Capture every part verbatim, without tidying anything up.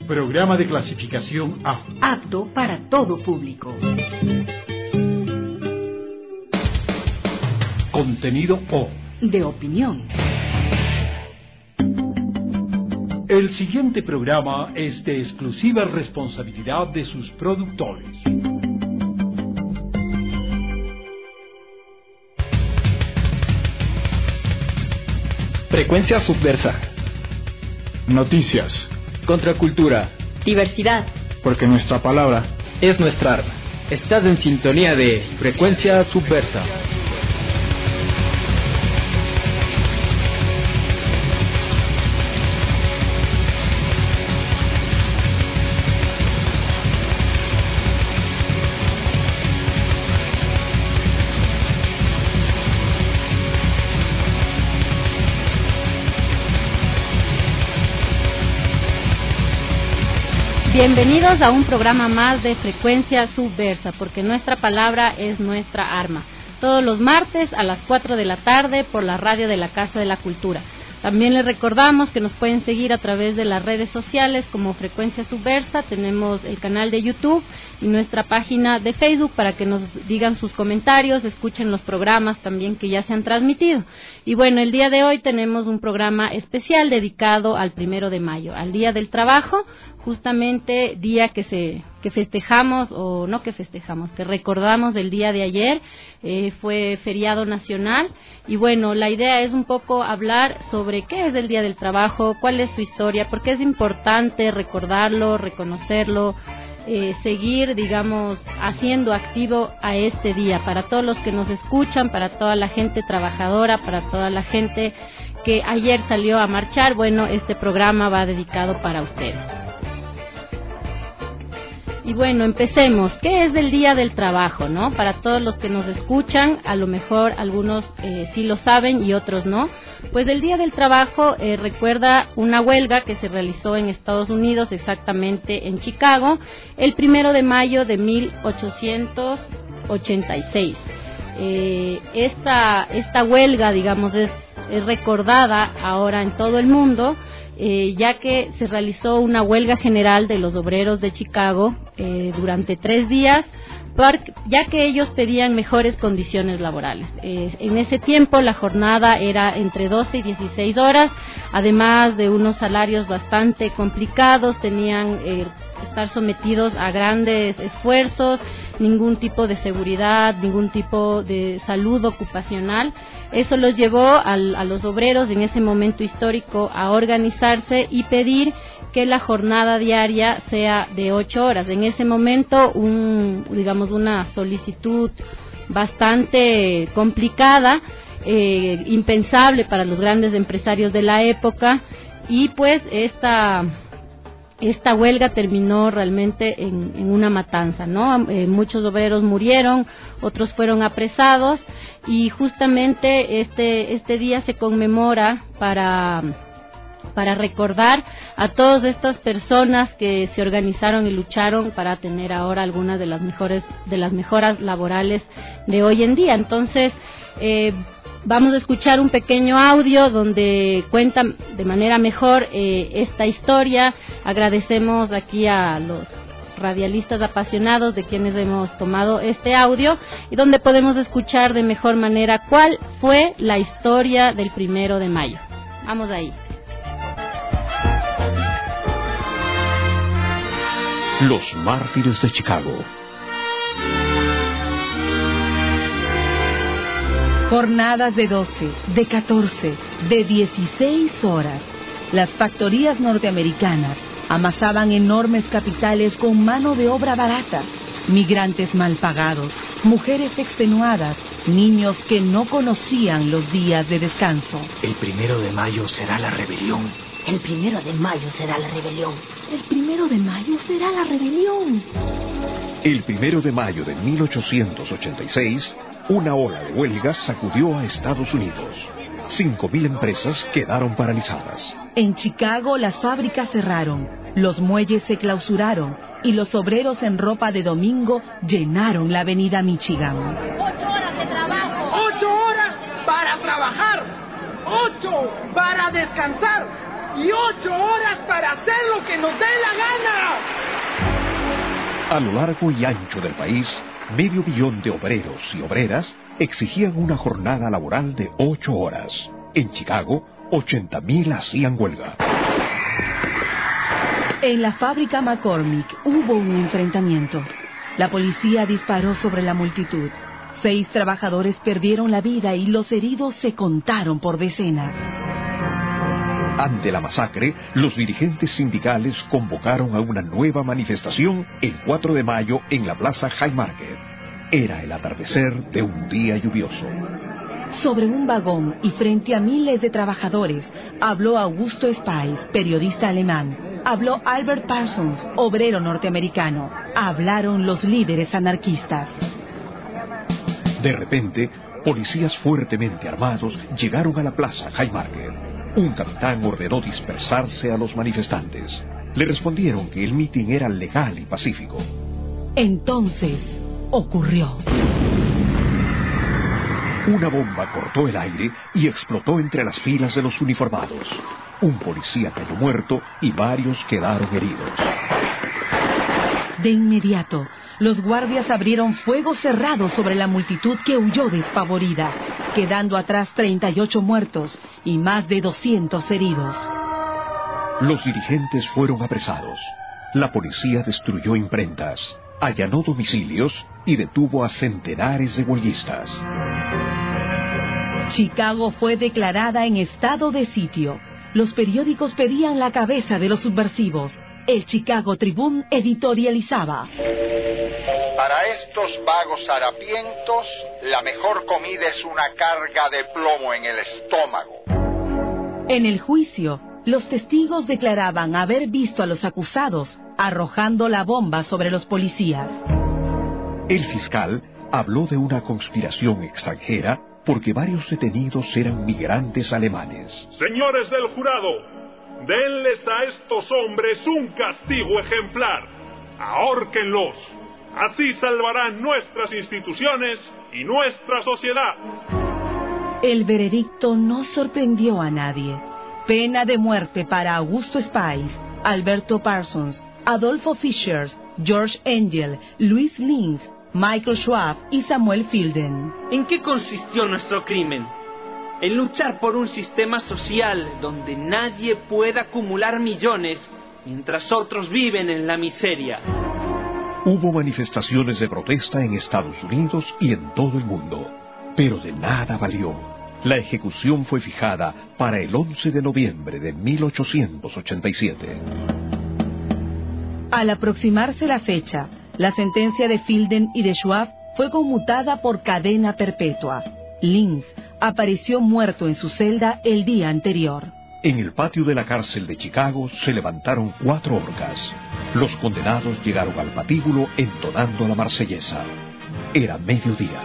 Programa de clasificación A. Apto para todo público. Contenido O. De opinión. El siguiente programa es de exclusiva responsabilidad de sus productores. Frecuencia subversa. Noticias. Contracultura. Diversidad. Porque nuestra palabra es nuestra arma. Estás en sintonía de Frecuencia subversa. Bienvenidos a un programa más de Frecuencia Subversa, porque nuestra palabra es nuestra arma. Todos los martes a las cuatro de la tarde por la radio de la Casa de la Cultura. También les recordamos que nos pueden seguir a través de las redes sociales como Frecuencia Subversa. Tenemos el canal de YouTube y nuestra página de Facebook para que nos digan sus comentarios, escuchen los programas también que ya se han transmitido. Y bueno, el día de hoy tenemos un programa especial dedicado al primero de mayo, al Día del Trabajo, justamente día que se que festejamos, o no que festejamos, que recordamos el día de ayer, eh, fue feriado nacional, y bueno, la idea es un poco hablar sobre qué es el Día del Trabajo, cuál es su historia, porque es importante recordarlo, reconocerlo, eh, seguir, digamos, haciendo activo a este día, para todos los que nos escuchan, para toda la gente trabajadora, para toda la gente que ayer salió a marchar. Bueno, este programa va dedicado para ustedes. Y bueno, empecemos. ¿Qué es el Día del Trabajo, no? Para todos los que nos escuchan, a lo mejor algunos eh, sí lo saben y otros no. Pues el Día del Trabajo eh, recuerda una huelga que se realizó en Estados Unidos, exactamente en Chicago, el primero de mayo de mil ochocientos ochenta y seis. Eh, esta, esta huelga, digamos, es, es recordada ahora en todo el mundo, Eh, ya que se realizó una huelga general de los obreros de Chicago eh, durante tres días, por, ya que ellos pedían mejores condiciones laborales. Eh, en ese tiempo la jornada era entre doce y dieciséis horas, además de unos salarios bastante complicados, tenían eh, estar sometidos a grandes esfuerzos, ningún tipo de seguridad, ningún tipo de salud ocupacional. Eso los llevó al, a los obreros en ese momento histórico a organizarse y pedir que la jornada diaria sea de ocho horas. En ese momento, un, digamos, una solicitud bastante complicada, eh, impensable para los grandes empresarios de la época, y pues esta Esta huelga terminó realmente en, en una matanza, ¿no? Eh, muchos obreros murieron, otros fueron apresados, y justamente este este día se conmemora para para recordar a todas estas personas que se organizaron y lucharon para tener ahora algunas de las mejores de las mejoras laborales de hoy en día. Entonces, eh, vamos a escuchar un pequeño audio donde cuenta de manera mejor eh, esta historia. Agradecemos aquí a los radialistas apasionados de quienes hemos tomado este audio, y donde podemos escuchar de mejor manera cuál fue la historia del primero de mayo. Vamos ahí. Los mártires de Chicago. Jornadas de doce, de catorce, de dieciséis horas. Las factorías norteamericanas amasaban enormes capitales con mano de obra barata, migrantes mal pagados, mujeres extenuadas, niños que no conocían los días de descanso. El primero de mayo será la rebelión. El primero de mayo será la rebelión. El primero de mayo será la rebelión. El primero de mayo de mil ochocientos ochenta y seis, una ola de huelgas sacudió a Estados Unidos. Cinco mil empresas quedaron paralizadas. En Chicago las fábricas cerraron, los muelles se clausuraron y los obreros en ropa de domingo llenaron la avenida Michigan. Ocho horas de trabajo. Ocho horas para trabajar. Ocho para descansar. y ocho horas para hacer lo que nos dé la gana. A lo largo y ancho del país, medio billón de obreros y obreras exigían una jornada laboral de ocho horas. En Chicago, ochenta mil hacían huelga. En la fábrica McCormick hubo un enfrentamiento. La policía disparó sobre la multitud. Seis trabajadores perdieron la vida y los heridos se contaron por decenas. Ante la masacre, los dirigentes sindicales convocaron a una nueva manifestación el cuatro de mayo en la Plaza Haymarket. Era el atardecer de un día lluvioso. Sobre un vagón y frente a miles de trabajadores, habló Augusto Spies, periodista alemán. Habló Albert Parsons, obrero norteamericano. Hablaron los líderes anarquistas. De repente, policías fuertemente armados llegaron a la Plaza Haymarket. Un capitán ordenó dispersarse a los manifestantes. Le respondieron que el mitin era legal y pacífico. Entonces, ocurrió. Una bomba cortó el aire y explotó entre las filas de los uniformados. Un policía cayó muerto y varios quedaron heridos. De inmediato, los guardias abrieron fuego cerrado sobre la multitud que huyó despavorida, quedando atrás treinta y ocho muertos y más de doscientos heridos. Los dirigentes fueron apresados. La policía destruyó imprentas, allanó domicilios y detuvo a centenares de huelguistas. Chicago fue declarada en estado de sitio. Los periódicos pedían la cabeza de los subversivos. El Chicago Tribune editorializaba: para estos vagos harapientos, la mejor comida es una carga de plomo en el estómago. En el juicio, los testigos declaraban haber visto a los acusados arrojando la bomba sobre los policías. El fiscal habló de una conspiración extranjera porque varios detenidos eran migrantes alemanes. Señores del jurado, denles a estos hombres un castigo ejemplar. Ahórquenlos. Así salvarán nuestras instituciones y nuestra sociedad. El veredicto no sorprendió a nadie. Pena de muerte para Augusto Spies, Alberto Parsons, Adolfo Fischer, George Engel, Louis Lins, Michael Schwab y Samuel Fielden. ¿En qué consistió nuestro crimen? En luchar por un sistema social donde nadie pueda acumular millones mientras otros viven en la miseria. Hubo manifestaciones de protesta en Estados Unidos y en todo el mundo, pero de nada valió. La ejecución fue fijada para el once de noviembre de mil ochocientos ochenta y siete. Al aproximarse la fecha, la sentencia de Fielden y de Schwab fue conmutada por cadena perpetua. Lins apareció muerto en su celda el día anterior. En el patio de la cárcel de Chicago se levantaron cuatro horcas. Los condenados llegaron al patíbulo entonando la marsellesa. Era mediodía.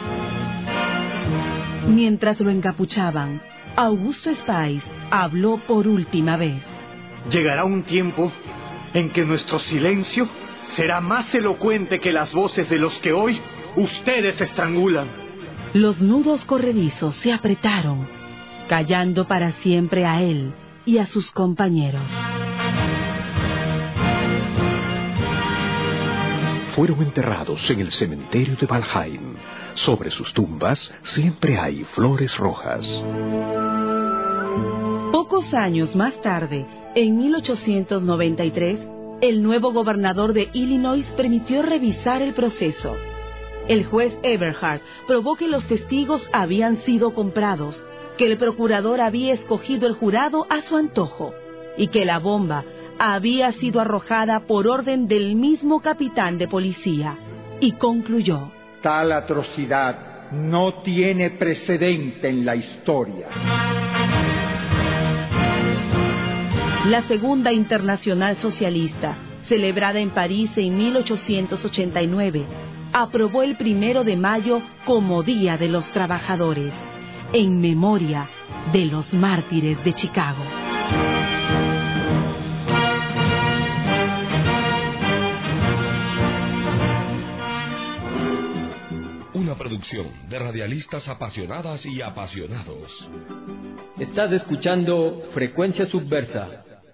Mientras lo encapuchaban, Augusto Spies habló por última vez. Llegará un tiempo en que nuestro silencio será más elocuente que las voces de los que hoy ustedes estrangulan. Los nudos corredizos se apretaron, callando para siempre a él y a sus compañeros. Fueron enterrados en el cementerio de Valheim. Sobre sus tumbas siempre hay flores rojas. Pocos años más tarde, en mil ochocientos noventa y tres, el nuevo gobernador de Illinois permitió revisar el proceso. El juez Eberhard probó que los testigos habían sido comprados, que el procurador había escogido el jurado a su antojo y que la bomba había sido arrojada por orden del mismo capitán de policía, y concluyó: tal atrocidad no tiene precedente en la historia. La Segunda Internacional Socialista, celebrada en París en mil ochocientos ochenta y nueve, aprobó el primero de mayo como Día de los Trabajadores, en memoria de los mártires de Chicago. Una producción de radialistas apasionadas y apasionados. Estás escuchando Frecuencia Subversa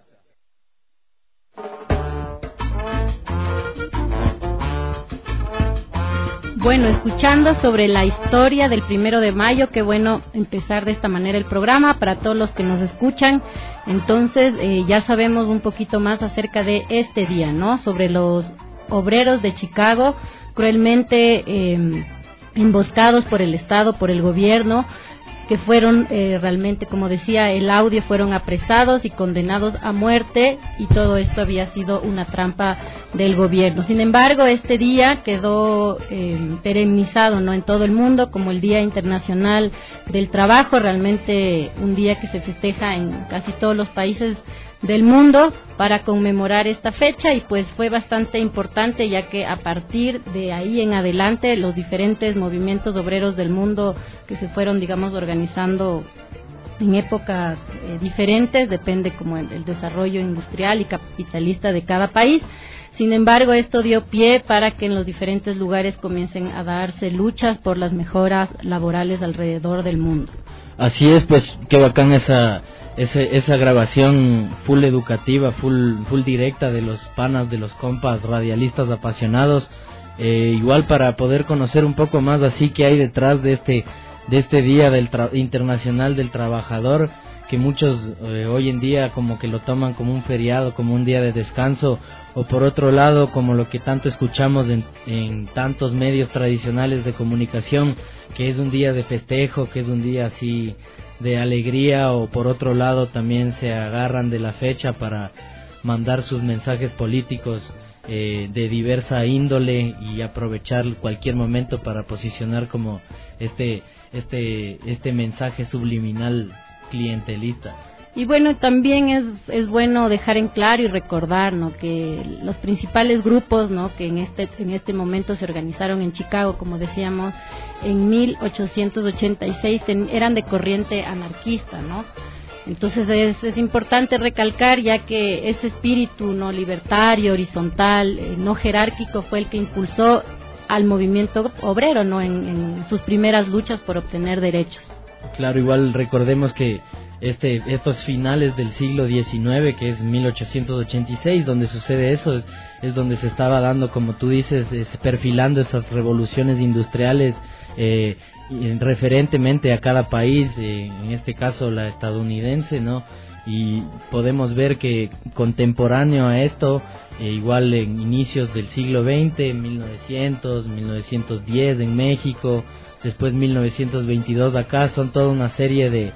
Bueno, escuchando sobre la historia del primero de mayo, qué bueno empezar de esta manera el programa para todos los que nos escuchan. Entonces, eh, ya sabemos un poquito más acerca de este día, ¿no? Sobre los obreros de Chicago, cruelmente eh, emboscados por el Estado, por el gobierno, que fueron eh, realmente, como decía el audio, fueron apresados y condenados a muerte, y todo esto había sido una trampa del gobierno. Sin embargo, este día quedó eh, perennizado, ¿no?, en todo el mundo como el Día Internacional del Trabajo, realmente un día que se festeja en casi todos los países del mundo para conmemorar esta fecha, y pues fue bastante importante, ya que a partir de ahí en adelante los diferentes movimientos obreros del mundo que se fueron, digamos, organizando en épocas eh, diferentes, depende como el, el desarrollo industrial y capitalista de cada país. Sin embargo, esto dio pie para que en los diferentes lugares comiencen a darse luchas por las mejoras laborales alrededor del mundo. Así es, pues qué bacán esa Ese, esa grabación full educativa, full full directa de los panas, de los compas radialistas apasionados, eh, igual para poder conocer un poco más así que hay detrás de este de este Día del tra- Internacional del Trabajador, que muchos eh, hoy en día como que lo toman como un feriado, como un día de descanso, o por otro lado como lo que tanto escuchamos en, en tantos medios tradicionales de comunicación, que es un día de festejo, que es un día así de alegría, o por otro lado también se agarran de la fecha para mandar sus mensajes políticos eh, de diversa índole y aprovechar cualquier momento para posicionar como este este este mensaje subliminal clientelista. Y bueno, también es es bueno dejar en claro y recordar, ¿no?, que los principales grupos, ¿no?, que en este en este momento se organizaron en Chicago, como decíamos, en mil ochocientos ochenta y seis ten, eran de corriente anarquista, ¿no? Entonces es, es importante recalcar, ya que ese espíritu no libertario, horizontal, eh, no jerárquico fue el que impulsó al movimiento obrero, ¿no?, en, en sus primeras luchas por obtener derechos. Claro, igual recordemos que este estos finales del siglo diecinueve, que es mil ochocientos ochenta y seis, donde sucede eso, es, es donde se estaba dando, como tú dices, es, perfilando esas revoluciones industriales eh, referentemente a cada país, eh, en este caso la estadounidense, ¿no? Y podemos ver que contemporáneo a esto, eh, igual en inicios del siglo veinte, mil novecientos, mil novecientos diez en México, después mil novecientos veintidós acá, son toda una serie de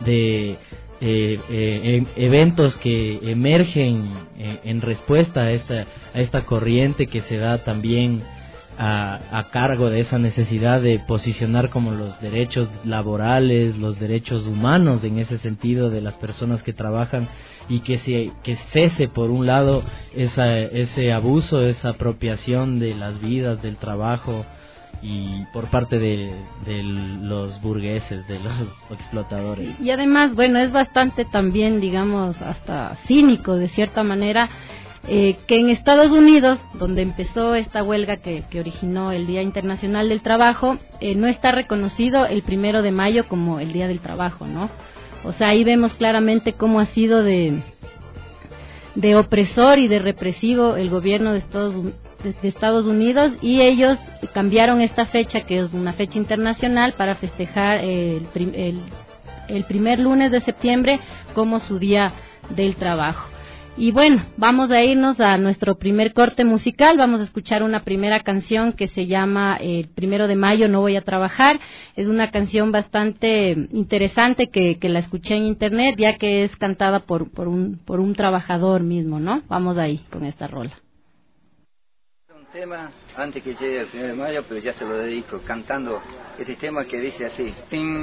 de eh, eh, eventos que emergen eh, en respuesta a esta a esta corriente que se da también a, a cargo de esa necesidad de posicionar como los derechos laborales, los derechos humanos en ese sentido de las personas que trabajan, y que se que cese por un lado esa ese abuso, esa apropiación de las vidas, del trabajo, y por parte de, de los burgueses, de los explotadores. Y además, bueno, es bastante también, digamos, hasta cínico de cierta manera, eh, que en Estados Unidos, donde empezó esta huelga que, que originó el Día Internacional del Trabajo, eh, no está reconocido el primero de mayo como el Día del Trabajo, ¿no? O sea, ahí vemos claramente cómo ha sido de, de opresor y de represivo el gobierno de Estados Unidos de Estados Unidos, y ellos cambiaron esta fecha, que es una fecha internacional, para festejar el, el, el primer lunes de septiembre como su Día del Trabajo. Y bueno, vamos a irnos a nuestro primer corte musical. Vamos a escuchar una primera canción que se llama El primero de mayo no voy a trabajar. Es una canción bastante interesante que, que la escuché en internet, ya que es cantada por, por, un, por un trabajador mismo, ¿no? Vamos ahí con esta rola. Tema antes que llegue el primero de mayo, pero ya se lo dedico cantando este tema que dice así: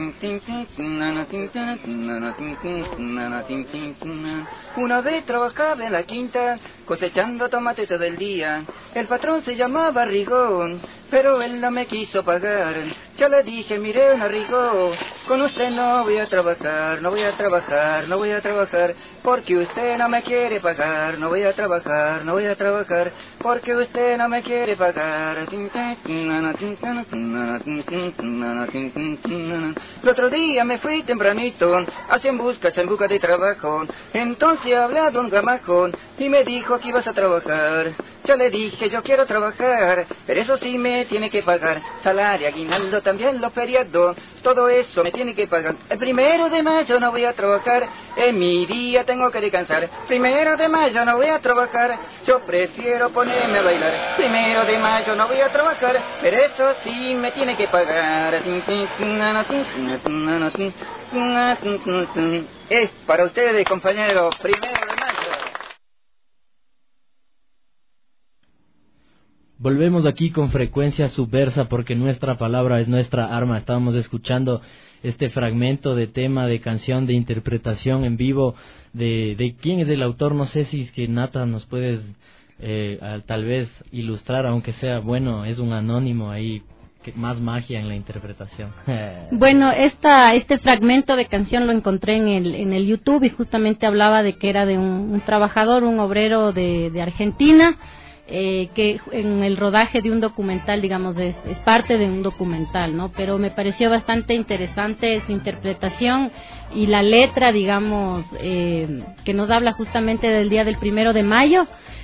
una vez trabajaba en la quinta cosechando tomate todo el día. El patrón se llamaba Rigón, pero él no me quiso pagar. Yo le dije: mire, don Rigón, con usted no voy a trabajar, no voy a trabajar, no voy a trabajar, porque usted no me quiere pagar, no voy a trabajar, no voy a trabajar, porque usted no me quiere pagar. El otro día me fui tempranito, hacia en busca, en busca de trabajo, entonces hablé a don Gamajón y me dijo que ibas a trabajar. Yo le dije, yo quiero trabajar, pero eso sí me tiene que pagar. Salario, aguinaldo, también los feriados, todo eso me tiene que pagar. El primero de mayo no voy a trabajar, en mi día tengo que descansar. Primero de mayo no voy a trabajar, yo prefiero ponerme a bailar. Primero de mayo no voy a trabajar, pero eso sí me tiene que pagar. Es para ustedes, compañeros, primero de mayo. Volvemos aquí con Frecuencia Subversa porque nuestra palabra es nuestra arma. Estábamos escuchando este fragmento de tema, de canción, de interpretación en vivo. De, de quién es el autor, no sé si es que Nata nos puedes eh, tal vez ilustrar, aunque sea, bueno, es un anónimo ahí, que más magia en la interpretación. Bueno, esta, este fragmento de canción lo encontré en el, en el YouTube y justamente hablaba de que era de un, un trabajador, un obrero de, de Argentina, Eh, que en el rodaje de un documental, digamos, es, es parte de un documental, ¿no? Pero me pareció bastante interesante su interpretación y la letra, digamos, eh, que nos habla justamente del día del primero de mayo.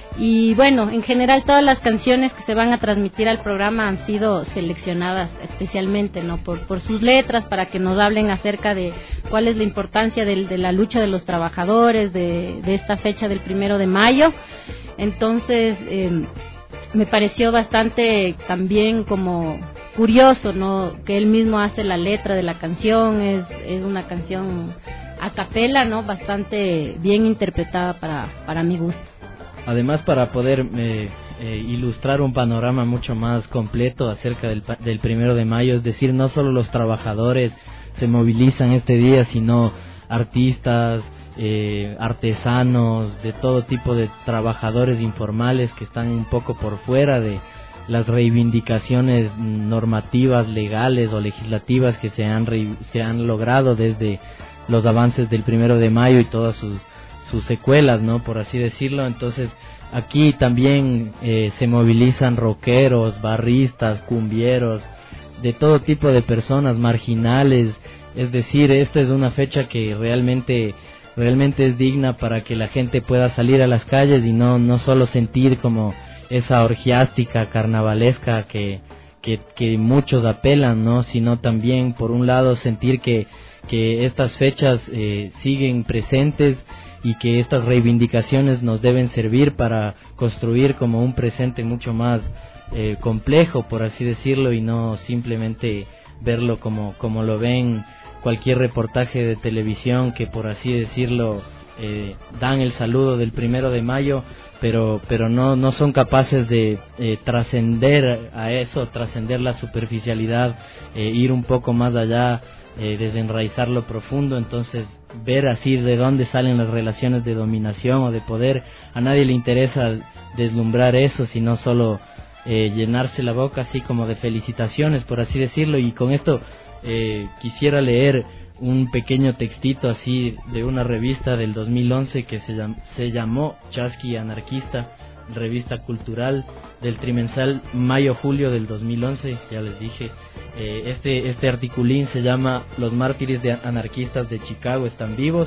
Y bueno, en general todas las canciones que se van a transmitir al programa han sido seleccionadas especialmente, ¿no? Por, por sus letras, para que nos hablen acerca de cuál es la importancia de, de la lucha de los trabajadores, de, de esta fecha del primero de mayo. Entonces, eh, me pareció bastante también como curioso, ¿no? Que él mismo hace la letra de la canción, es, es una canción a capela, ¿no? Bastante bien interpretada para, para mi gusto. Además, para poder eh, eh, ilustrar un panorama mucho más completo acerca del, del primero de mayo, es decir, no solo los trabajadores se movilizan este día, sino artistas, Eh, artesanos, de todo tipo de trabajadores informales que están un poco por fuera de las reivindicaciones normativas, legales o legislativas que se han, re, se han logrado desde los avances del primero de mayo y todas sus, sus secuelas, ¿no? Por así decirlo. Entonces, aquí también eh, se movilizan rockeros, barristas, cumbieros, de todo tipo de personas, marginales. Es decir, esta es una fecha que realmente realmente es digna para que la gente pueda salir a las calles y no no solo sentir como esa orgiástica carnavalesca que que, que muchos apelan, ¿no? Sino también, por un lado, sentir que que estas fechas eh, siguen presentes y que estas reivindicaciones nos deben servir para construir como un presente mucho más eh, complejo, por así decirlo, y no simplemente verlo como como lo ven cualquier reportaje de televisión que, por así decirlo, eh, dan el saludo del primero de mayo, pero pero no no son capaces de eh, trascender a eso, trascender la superficialidad, eh, ir un poco más allá, eh, desenraizar lo profundo. Entonces, ver así de dónde salen las relaciones de dominación o de poder. A nadie le interesa deslumbrar eso, sino solo eh, llenarse la boca así como de felicitaciones, por así decirlo. Y con esto Eh, quisiera leer un pequeño textito así de una revista del dos mil once que se, llam, se llamó Chasqui Anarquista, revista cultural, del trimestral mayo-julio del dos mil once, ya les dije. Eh, este, este articulín se llama Los mártires de anarquistas de Chicago están vivos,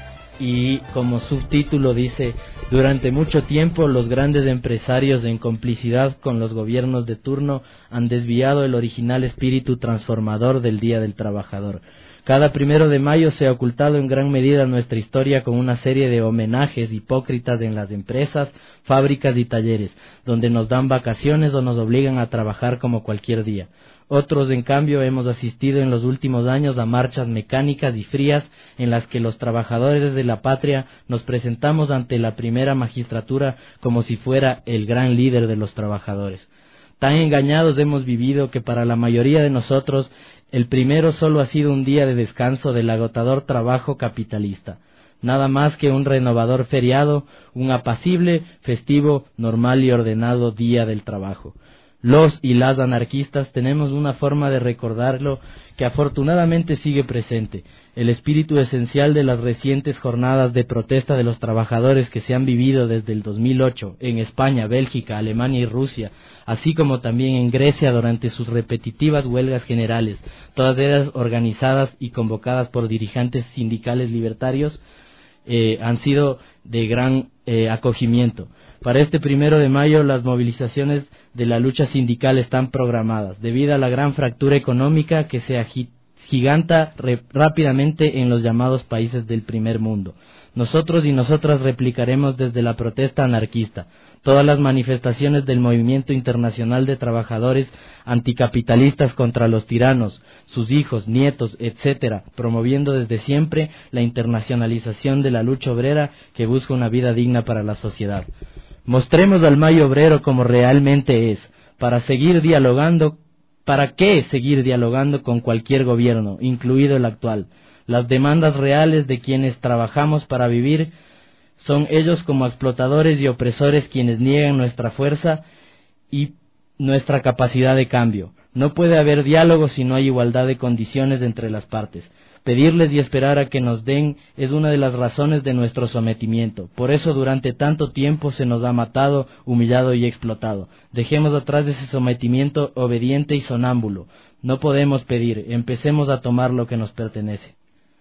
y como subtítulo dice: durante mucho tiempo los grandes empresarios, en complicidad con los gobiernos de turno, han desviado el original espíritu transformador del Día del Trabajador. Cada primero de mayo se ha ocultado en gran medida nuestra historia con una serie de homenajes hipócritas en las empresas, fábricas y talleres, donde nos dan vacaciones o nos obligan a trabajar como cualquier día. Otros, en cambio, hemos asistido en los últimos años a marchas mecánicas y frías en las que los trabajadores de la patria nos presentamos ante la primera magistratura como si fuera el gran líder de los trabajadores. Tan engañados hemos vivido que para la mayoría de nosotros el primero solo ha sido un día de descanso del agotador trabajo capitalista, nada más que un renovador feriado, un apacible, festivo, normal y ordenado día del trabajo. los y las anarquistas, tenemos una forma de recordarlo que afortunadamente sigue presente. El espíritu esencial de las recientes jornadas de protesta de los trabajadores que se han vivido desde el dos mil ocho en España, Bélgica, Alemania y Rusia, así como también en Grecia durante sus repetitivas huelgas generales, todas ellas organizadas y convocadas por dirigentes sindicales libertarios, eh, han sido de gran eh, acogimiento. Para este primero de mayo las movilizaciones de la lucha sindical están programadas, debido a la gran fractura económica que se agiganta rápidamente en los llamados países del primer mundo. Nosotros y nosotras replicaremos desde la protesta anarquista todas las manifestaciones del movimiento internacional de trabajadores anticapitalistas contra los tiranos, sus hijos, nietos, etcétera, promoviendo desde siempre la internacionalización de la lucha obrera que busca una vida digna para la sociedad. Mostremos al Mayo Obrero como realmente es, para seguir dialogando, ¿para qué seguir dialogando con cualquier gobierno, incluido el actual? Las demandas reales de quienes trabajamos para vivir son ellos como explotadores y opresores quienes niegan nuestra fuerza y nuestra capacidad de cambio. No puede haber diálogo si no hay igualdad de condiciones entre las partes. Pedirles y esperar a que nos den es una de las razones de nuestro sometimiento. Por eso durante tanto tiempo se nos ha matado, humillado y explotado. Dejemos atrás ese sometimiento obediente y sonámbulo. No podemos pedir, empecemos a tomar lo que nos pertenece.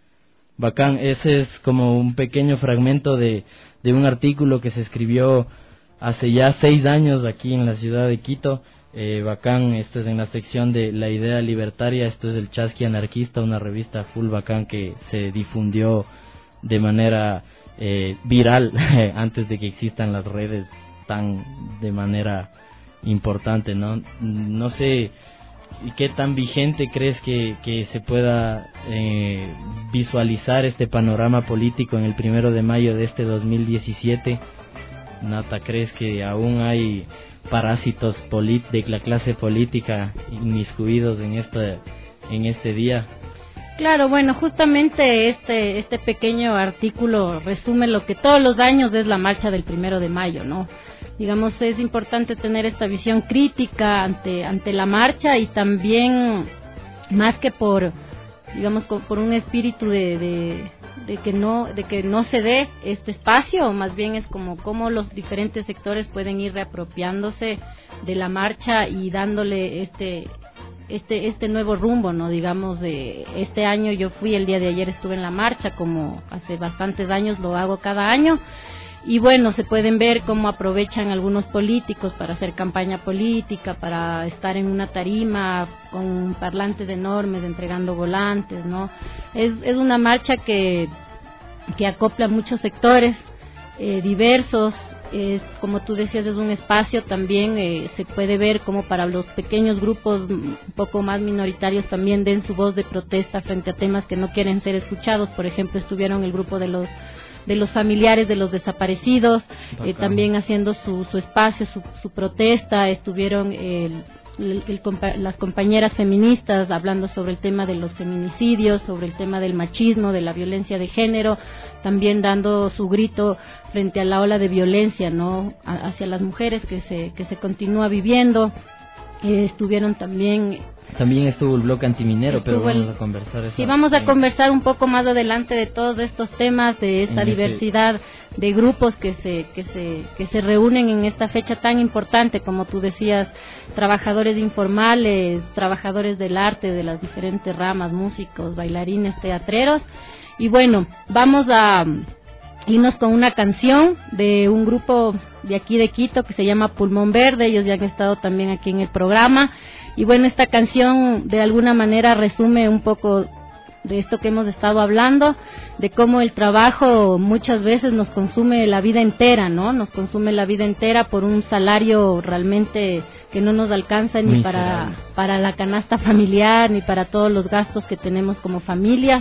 Bacán, ese es como un pequeño fragmento de, de un artículo que se escribió hace ya seis años aquí en la ciudad de Quito. Eh, bacán, esto es en la sección de La Idea Libertaria, esto es el Chasqui Anarquista, una revista full bacán que se difundió de manera eh, viral antes de que existan las redes tan de manera importante, ¿no? No sé qué tan vigente crees que, que se pueda eh, visualizar este panorama político en el primero de mayo de este dos mil diecisiete. Nata, ¿crees que aún hay parásitos polit de la clase política inmiscuidos en este en este día? Claro, bueno, justamente este este pequeño artículo resume lo que todos los años es la marcha del primero de mayo, ¿no? Digamos, es importante tener esta visión crítica ante ante la marcha y también, más que por, digamos, por un espíritu de, de de que no de que no se dé este espacio, más bien es como cómo los diferentes sectores pueden ir reapropiándose de la marcha y dándole este este este nuevo rumbo, no digamos de este año. Yo fui el día de ayer, estuve en la marcha, como hace bastantes años lo hago cada año, y bueno, se pueden ver cómo aprovechan algunos políticos para hacer campaña política, para estar en una tarima con parlantes enormes entregando volantes, ¿no? Es, es una marcha que, que acopla muchos sectores eh, diversos. Es, como tú decías, es un espacio también, eh, se puede ver como para los pequeños grupos un poco más minoritarios también den su voz de protesta frente a temas que no quieren ser escuchados. Por ejemplo, estuvieron el grupo de los de los familiares de los desaparecidos, eh, también haciendo su, su espacio, su, su protesta. Estuvieron el, el, el, las compañeras feministas hablando sobre el tema de los feminicidios, sobre el tema del machismo, de la violencia de género, también dando su grito frente a la ola de violencia, ¿no?, hacia las mujeres que se que se continúa viviendo. Eh, estuvieron también También estuvo el bloque antiminero, pero vamos el, a conversar eso. Sí, vamos a conversar un poco más adelante de todos estos temas, de esta en diversidad este... de grupos que se que se que se reúnen en esta fecha tan importante, como tú decías, trabajadores informales, trabajadores del arte de las diferentes ramas, músicos, bailarines, teatreros. Y bueno, vamos a irnos con una canción de un grupo de aquí de Quito que se llama Pulmón Verde. Ellos ya han estado también aquí en el programa. Y bueno, esta canción de alguna manera resume un poco de esto que hemos estado hablando, de cómo el trabajo muchas veces nos consume la vida entera, ¿no? Nos consume la vida entera por un salario realmente que no nos alcanza ni para, para la canasta familiar, ni para todos los gastos que tenemos como familia.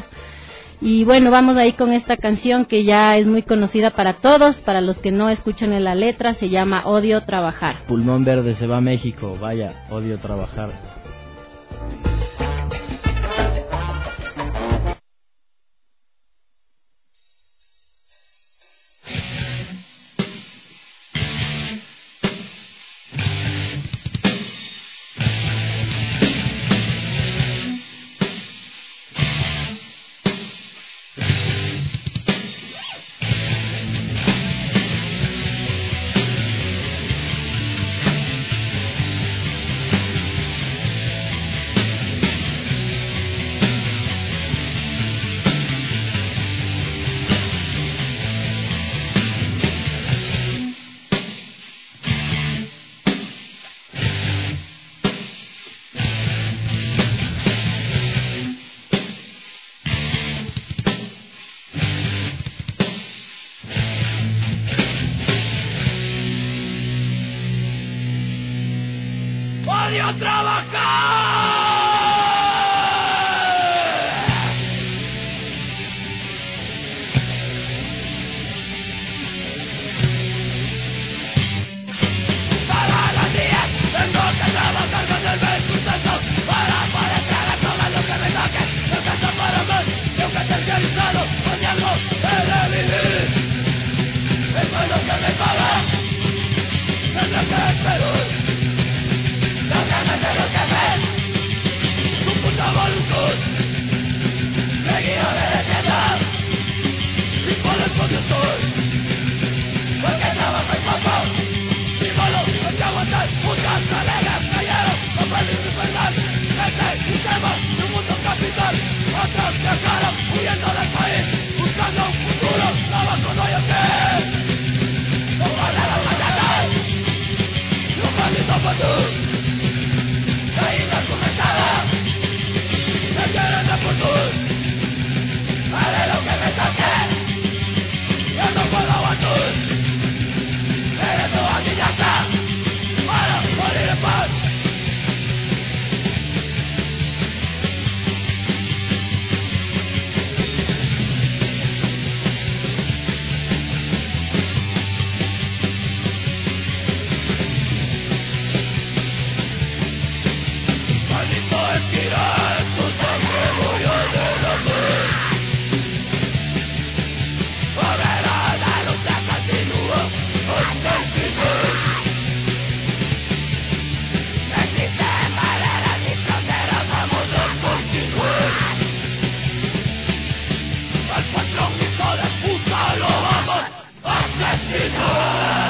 Y bueno, vamos ahí con esta canción que ya es muy conocida para todos. Para los que no escuchan en la letra, se llama Odio Trabajar. Pulmón Verde se va a México, vaya, odio trabajar. radio a trabajar. Para las días tengo que trabajar con el mes suceso para poder tragar todo lo que me toque. No canto para más, yo que terciarizado con algo de vivir. Eso es lo que me paga, es lo que espero. Lo que me tengo que ver, su puta voluntad. Me guío de detener, y por eso yo estoy. Porque trabajo y poco, y malo, hay que aguantar. Muchas colegas cayeron, no perdí su verdad. Este sistema de un mundo capital, otros viajaron huyendo del país, buscando un futuro, trabajo no hay hotel. No guarda las mañanas, y un maldito futuro. La isla comenzada, me quieren de futuro. Haré lo que me toque, yo no puedo aguantar. Regreso a mi casa, para morir en paz. Maldito es tirar tu sangre, voy a derramar. Volverá la lucha continúa hasta el final. No existen barreras ni fronteras, vamos a continuar. Al patrón hijo de puta lo vamos a asesinar.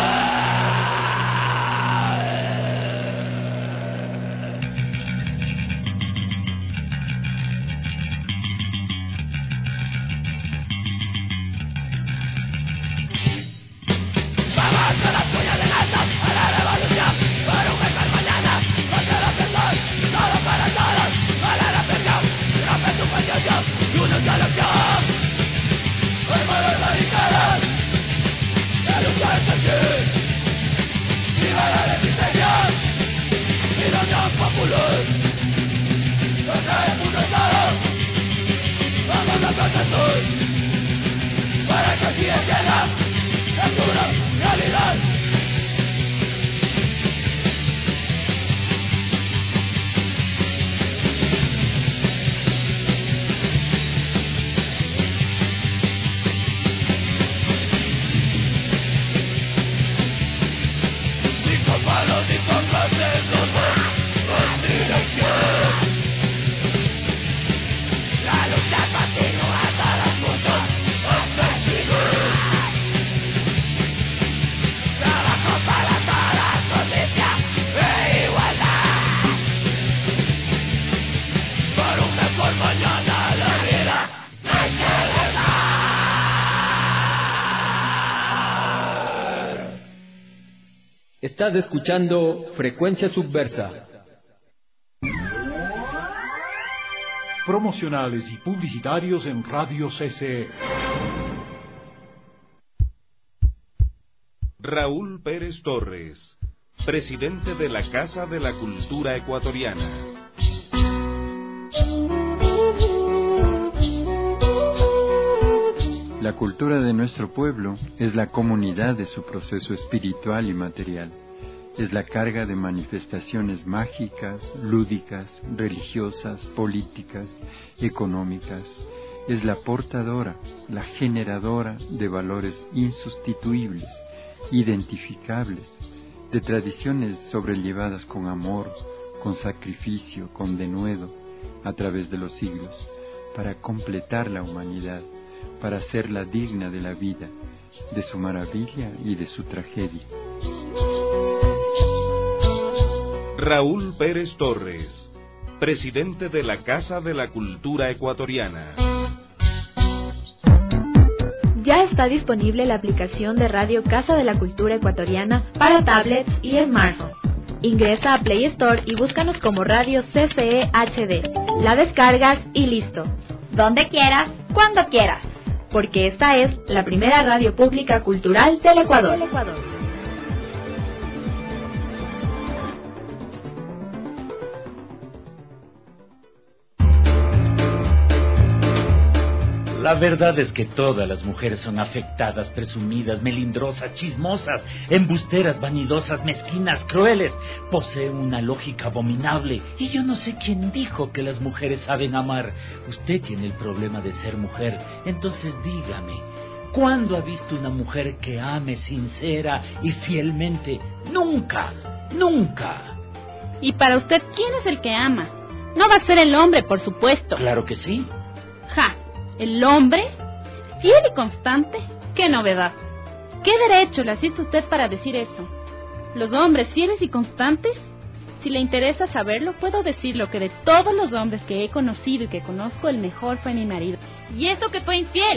Vamos a las tuyas de altas, a la revolución, para un mejor mañana, porque lo que soy, todo para todos, a la represión, rompe tu payollo, y una sola opción. Forma las barricadas, la lucha es aquí, viva la resistencia, y la unión popular. No traemos un estado, vamos a protestar, para que así entienda la dura realidad. Ni con palos ni con bases, no con dirección. La lucha continúa hasta las puntos, hasta el final. Trabajo para toda justicia e igualdad. Por un mejor mañana la vida hay que ganar. Estás escuchando Frecuencia Subversa. Promocionales y publicitarios en Radio C C E. Raúl Pérez Torres, presidente de la Casa de la Cultura Ecuatoriana. La cultura de nuestro pueblo es la comunidad de su proceso espiritual y material. Es la carga de manifestaciones mágicas, lúdicas, religiosas, políticas, económicas. Es la portadora, la generadora de valores insustituibles, identificables, de tradiciones sobrellevadas con amor, con sacrificio, con denuedo, a través de los siglos, para completar la humanidad, para hacerla digna de la vida, de su maravilla y de su tragedia. Raúl Pérez Torres, presidente de la Casa de la Cultura Ecuatoriana. Ya está disponible la aplicación de Radio Casa de la Cultura Ecuatoriana para tablets y smartphones. Ingresa a Play Store y búscanos como Radio C C E H D. La descargas y listo. Donde quieras, cuando quieras. Porque esta es la primera radio pública cultural del Ecuador. la verdad es que todas las mujeres son afectadas, presumidas, melindrosas, chismosas, embusteras, vanidosas, mezquinas, crueles. Poseen una lógica abominable. Y yo no sé quién dijo que las mujeres saben amar. Usted tiene el problema de ser mujer. Entonces dígame, ¿cuándo ha visto una mujer que ame sincera y fielmente? Nunca, nunca. Y para usted, ¿quién es el que ama? No va a ser el hombre, por supuesto. Claro que sí. Ja, ¿el hombre? ¿Fiel y constante? ¡Qué novedad! ¿Qué derecho le asiste usted para decir eso? ¿Los hombres fieles y constantes? Si le interesa saberlo, puedo decirlo que de todos los hombres que he conocido y que conozco, el mejor fue mi marido. ¿Y eso que fue infiel?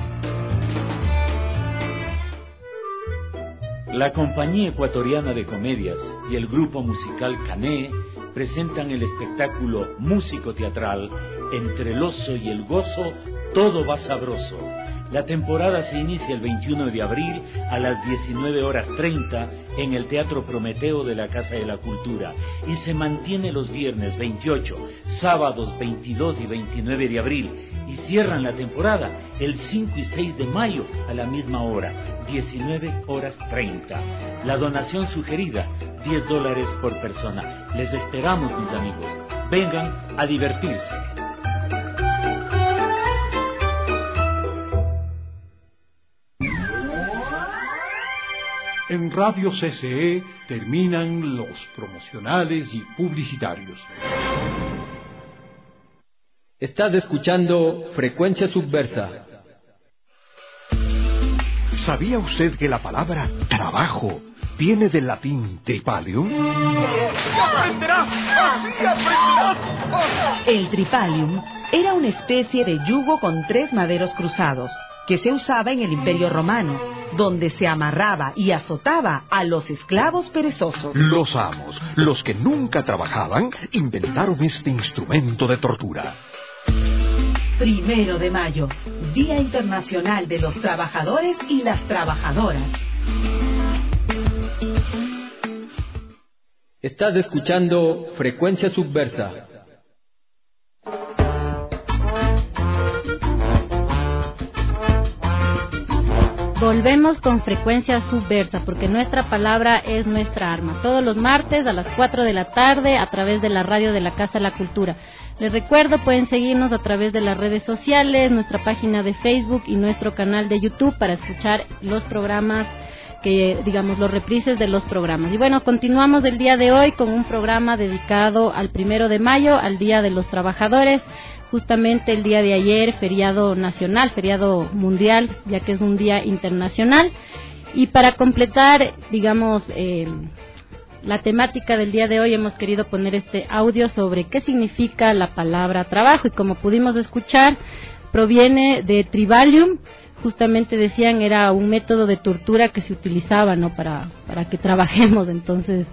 La Compañía Ecuatoriana de Comedias y el grupo musical Cané presentan el espectáculo músico-teatral Entre el oso y el gozo, todo va sabroso. La temporada se inicia el veintiuno de abril a las diecinueve horas treinta en el Teatro Prometeo de la Casa de la Cultura y se mantiene los viernes veintiocho, sábados veintidós y veintinueve de abril y cierran la temporada el cinco y seis de mayo a la misma hora, diecinueve horas treinta. La donación sugerida, diez dólares por persona. Les esperamos, mis amigos. Vengan a divertirse. En Radio C C E terminan los promocionales y publicitarios. Estás escuchando Frecuencia Subversa. ¿Sabía usted que la palabra trabajo viene del latín tripalium? ¡Aprenderás! ¡Así aprenderás! El tripalium era una especie de yugo con tres maderos cruzados que se usaba en el Imperio Romano, donde se amarraba y azotaba a los esclavos perezosos. Los amos, los que nunca trabajaban, inventaron este instrumento de tortura. Primero de mayo, Día Internacional de los Trabajadores y las Trabajadoras. Estás escuchando Frecuencia Subversa. Volvemos con Frecuencia Subversa, porque nuestra palabra es nuestra arma. Todos los martes a las cuatro de la tarde a través de la radio de la Casa de la Cultura. Les recuerdo, pueden seguirnos a través de las redes sociales, nuestra página de Facebook y nuestro canal de YouTube para escuchar los programas, que digamos los reprises de los programas. Y bueno, continuamos el día de hoy con un programa dedicado al primero de mayo, al Día de los Trabajadores. Justamente el día de ayer, feriado nacional, feriado mundial, ya que es un día internacional. Y para completar, digamos, eh, la temática del día de hoy, hemos querido poner este audio sobre qué significa la palabra trabajo. Y como pudimos escuchar, proviene de tribalium. Justamente decían, era un método de tortura que se utilizaba, ¿no?, para, para que trabajemos. Entonces,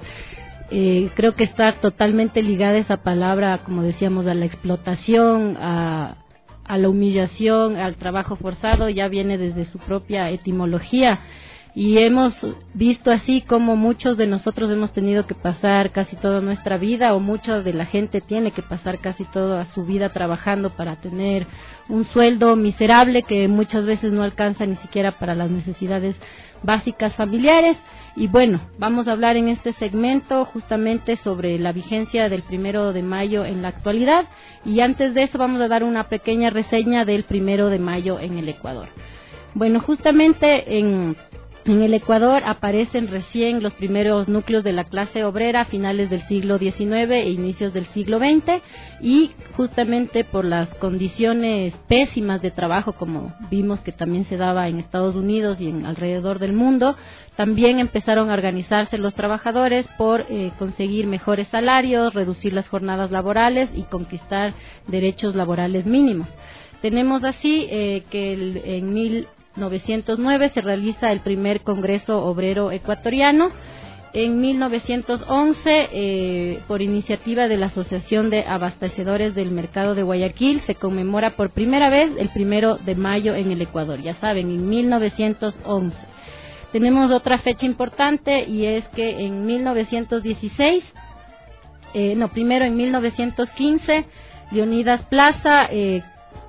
Eh, creo que está totalmente ligada esa palabra, como decíamos, a la explotación, a, a la humillación, al trabajo forzado. Ya viene desde su propia etimología y hemos visto así como muchos de nosotros hemos tenido que pasar casi toda nuestra vida, o mucha de la gente tiene que pasar casi toda su vida trabajando para tener un sueldo miserable que muchas veces no alcanza ni siquiera para las necesidades básicas familiares. Y bueno, vamos a hablar en este segmento justamente sobre la vigencia del primero de mayo en la actualidad, y antes de eso vamos a dar una pequeña reseña del primero de mayo en el Ecuador. Bueno, justamente en, en el Ecuador aparecen recién los primeros núcleos de la clase obrera a finales del siglo diecinueve e inicios del siglo veinte, y justamente por las condiciones pésimas de trabajo, como vimos que también se daba en Estados Unidos y en alrededor del mundo, también empezaron a organizarse los trabajadores por eh, conseguir mejores salarios, reducir las jornadas laborales y conquistar derechos laborales mínimos. Tenemos así eh, que el, en mil novecientos nueve se realiza el primer Congreso Obrero Ecuatoriano. En mil novecientos once, eh, por iniciativa de la Asociación de Abastecedores del Mercado de Guayaquil, se conmemora por primera vez el primero de mayo en el Ecuador. Ya saben, en mil novecientos once. Tenemos otra fecha importante, y es que en mil novecientos dieciséis, eh, no, primero en mil novecientos quince, Leonidas Plaza eh,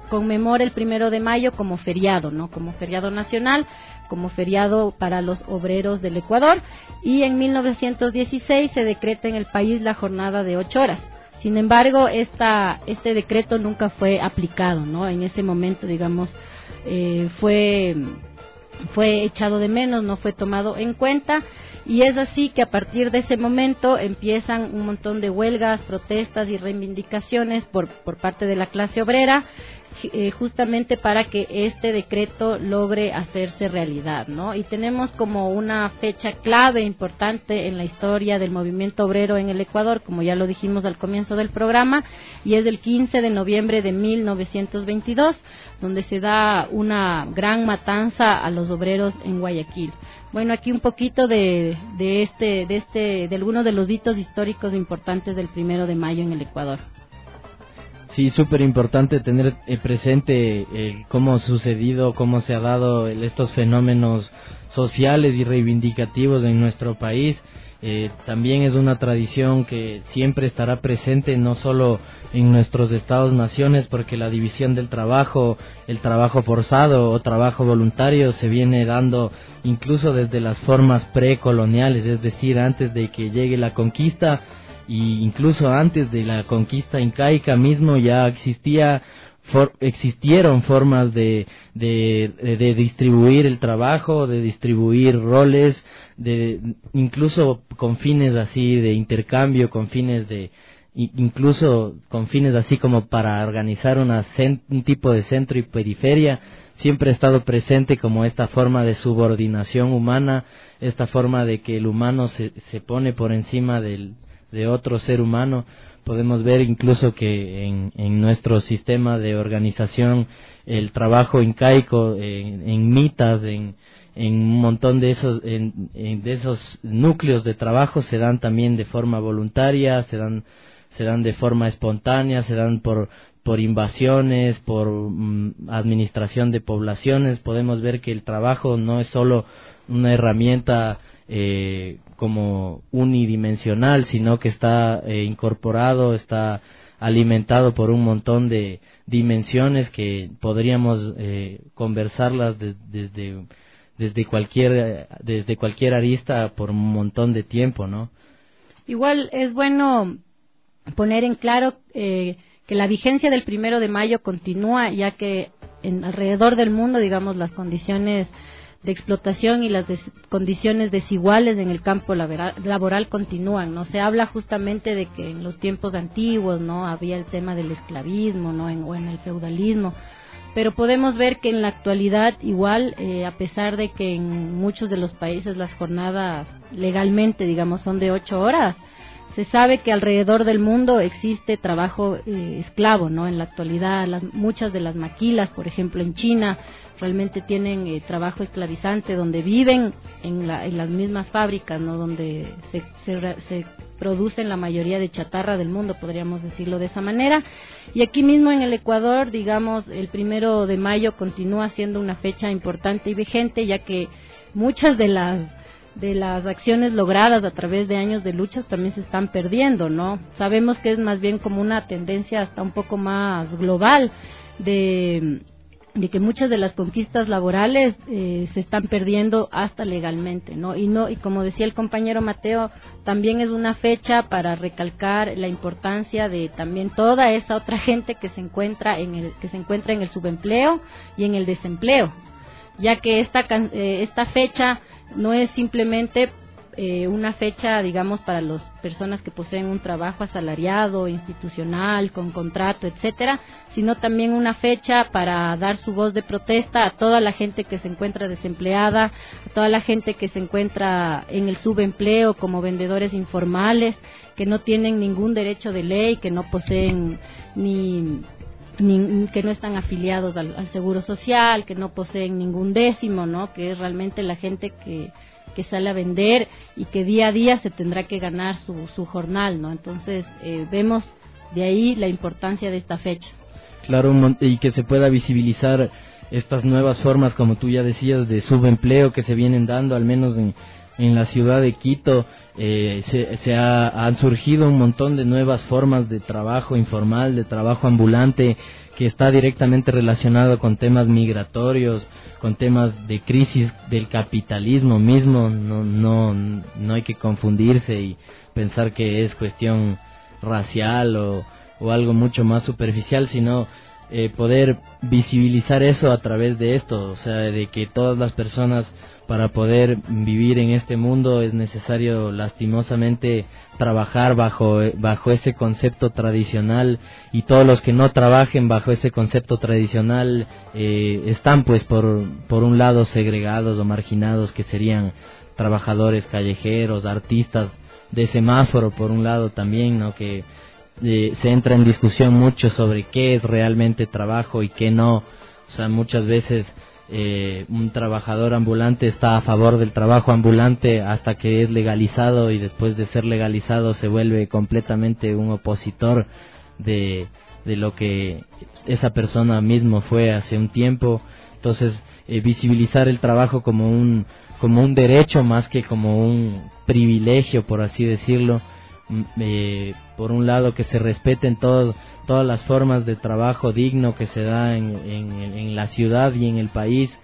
conmemora el primero de mayo como feriado, ¿no? Como feriado nacional, como feriado para los obreros del Ecuador, y en mil novecientos dieciséis se decreta en el país la jornada de ocho horas. Sin embargo, esta, este decreto nunca fue aplicado, ¿no? En ese momento, digamos, eh, fue, fue echado de menos, no fue tomado en cuenta, y es así que a partir de ese momento empiezan un montón de huelgas, protestas y reivindicaciones por, por parte de la clase obrera, eh, justamente para que este decreto logre hacerse realidad, ¿no? Y tenemos como una fecha clave importante en la historia del movimiento obrero en el Ecuador, como ya lo dijimos al comienzo del programa, y es el quince de noviembre de mil novecientos veintidós, donde se da una gran matanza a los obreros en Guayaquil. Bueno, aquí un poquito de, de este, de este, de algunos de los hitos históricos importantes del primero de mayo en el Ecuador. Sí, súper importante tener eh, presente eh, cómo ha sucedido, cómo se ha dado el, estos fenómenos sociales y reivindicativos en nuestro país. Eh, también es una tradición que siempre estará presente no solo en nuestros estados-naciones, porque la división del trabajo, el trabajo forzado o trabajo voluntario se viene dando incluso desde las formas precoloniales, es decir, antes de que llegue la conquista, y incluso antes de la conquista incaica mismo ya existía for, existieron formas de, de, de, de distribuir el trabajo, de distribuir roles, de incluso con fines así de intercambio, con fines de incluso con fines así como para organizar una un tipo de centro y periferia. Siempre ha estado presente como esta forma de subordinación humana, esta forma de que el humano se, se pone por encima del de otro ser humano. Podemos ver incluso que en, en nuestro sistema de organización el trabajo incaico, en, en mitas, en, en un montón de esos, en, en de esos núcleos de trabajo se dan también de forma voluntaria, se dan, se dan de forma espontánea, se dan por, por invasiones, por um, administración de poblaciones. Podemos ver que el trabajo no es solo una herramienta eh, como unidimensional, sino que está eh, incorporado, está alimentado por un montón de dimensiones que podríamos eh, conversarlas de, de, de, desde cualquier desde cualquier arista por un montón de tiempo, ¿no? Igual es bueno poner en claro eh, que la vigencia del primero de mayo continúa, ya que en alrededor del mundo, digamos, las condiciones de explotación y las des- condiciones desiguales en el campo laboral, laboral continúan, ¿no? Se habla justamente de que en los tiempos antiguos, ¿no?, había el tema del esclavismo, ¿no?, en, o en el feudalismo, pero podemos ver que en la actualidad igual, eh, a pesar de que en muchos de los países las jornadas legalmente, digamos, son de ocho horas, se sabe que alrededor del mundo existe trabajo eh, esclavo, ¿no? En la actualidad, las, muchas de las maquilas, por ejemplo, en China, realmente tienen eh, trabajo esclavizante, donde viven en, la, en las mismas fábricas, ¿no?, donde se, se, se producen la mayoría de chatarra del mundo, podríamos decirlo de esa manera. Y aquí mismo en el Ecuador, digamos, el primero de mayo continúa siendo una fecha importante y vigente, ya que muchas de las de las acciones logradas a través de años de luchas también se están perdiendo, ¿no? Sabemos que es más bien como una tendencia hasta un poco más global de de que muchas de las conquistas laborales eh, se están perdiendo hasta legalmente, ¿no? Y no y como decía el compañero Mateo, también es una fecha para recalcar la importancia de también toda esa otra gente que se encuentra en el que se encuentra en el subempleo y en el desempleo, ya que esta eh, esta fecha no es simplemente eh, una fecha, digamos, para las personas que poseen un trabajo asalariado, institucional, con contrato, etcétera, sino también una fecha para dar su voz de protesta a toda la gente que se encuentra desempleada, a toda la gente que se encuentra en el subempleo como vendedores informales, que no tienen ningún derecho de ley, que no poseen ni Ni, que no están afiliados al, al Seguro Social, que no poseen ningún décimo, ¿no? Que es realmente la gente que, que sale a vender y que día a día se tendrá que ganar su, su jornal, ¿no? Entonces, eh, vemos de ahí la importancia de esta fecha. Claro, y que se pueda visibilizar estas nuevas formas, como tú ya decías, de subempleo que se vienen dando, al menos en, en la ciudad de Quito eh, se, se ha, han surgido un montón de nuevas formas de trabajo informal, de trabajo ambulante, que está directamente relacionado con temas migratorios, con temas de crisis del capitalismo mismo. No, no, no hay que confundirse y pensar que es cuestión racial o, o algo mucho más superficial, sino eh, poder visibilizar eso a través de esto, o sea, de que todas las personas, para poder vivir en este mundo, es necesario lastimosamente trabajar bajo bajo ese concepto tradicional, y todos los que no trabajen bajo ese concepto tradicional eh, están pues por por un lado segregados o marginados, que serían trabajadores callejeros, artistas de semáforo por un lado también, ¿no? Que eh, se entra en discusión mucho sobre qué es realmente trabajo y qué no. O sea, muchas veces Eh, un trabajador ambulante está a favor del trabajo ambulante hasta que es legalizado, y después de ser legalizado se vuelve completamente un opositor de, de lo que esa persona mismo fue hace un tiempo. Entonces eh, visibilizar el trabajo como un como un derecho más que como un privilegio, por así decirlo. Eh, por un lado, que se respeten todos todas las formas de trabajo digno que se da en, en, en la ciudad y en el país.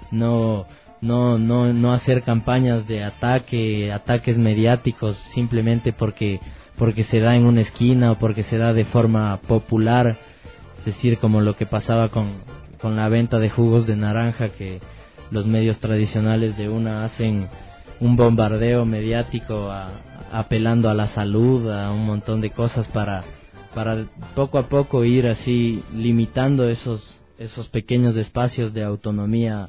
No no no no hacer campañas de ataque, ataques mediáticos simplemente porque porque se da en una esquina o porque se da de forma popular, es decir, como lo que pasaba con con la venta de jugos de naranja, que los medios tradicionales de una hacen un bombardeo mediático a, apelando a la salud, a un montón de cosas para para poco a poco ir así limitando esos esos pequeños espacios de autonomía